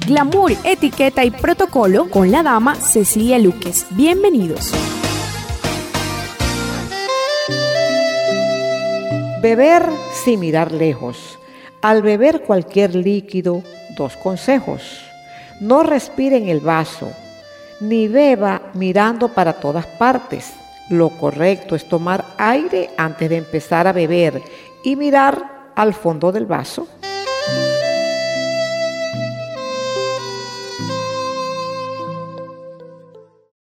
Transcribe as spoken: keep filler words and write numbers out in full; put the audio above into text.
glamour, etiqueta y protocolo con la dama Cecilia Luques. Bienvenidos. Beber sin mirar lejos. Al beber cualquier líquido, dos consejos. No respire en el vaso, ni beba mirando para todas partes. Lo correcto es tomar aire antes de empezar a beber y mirar al fondo del vaso.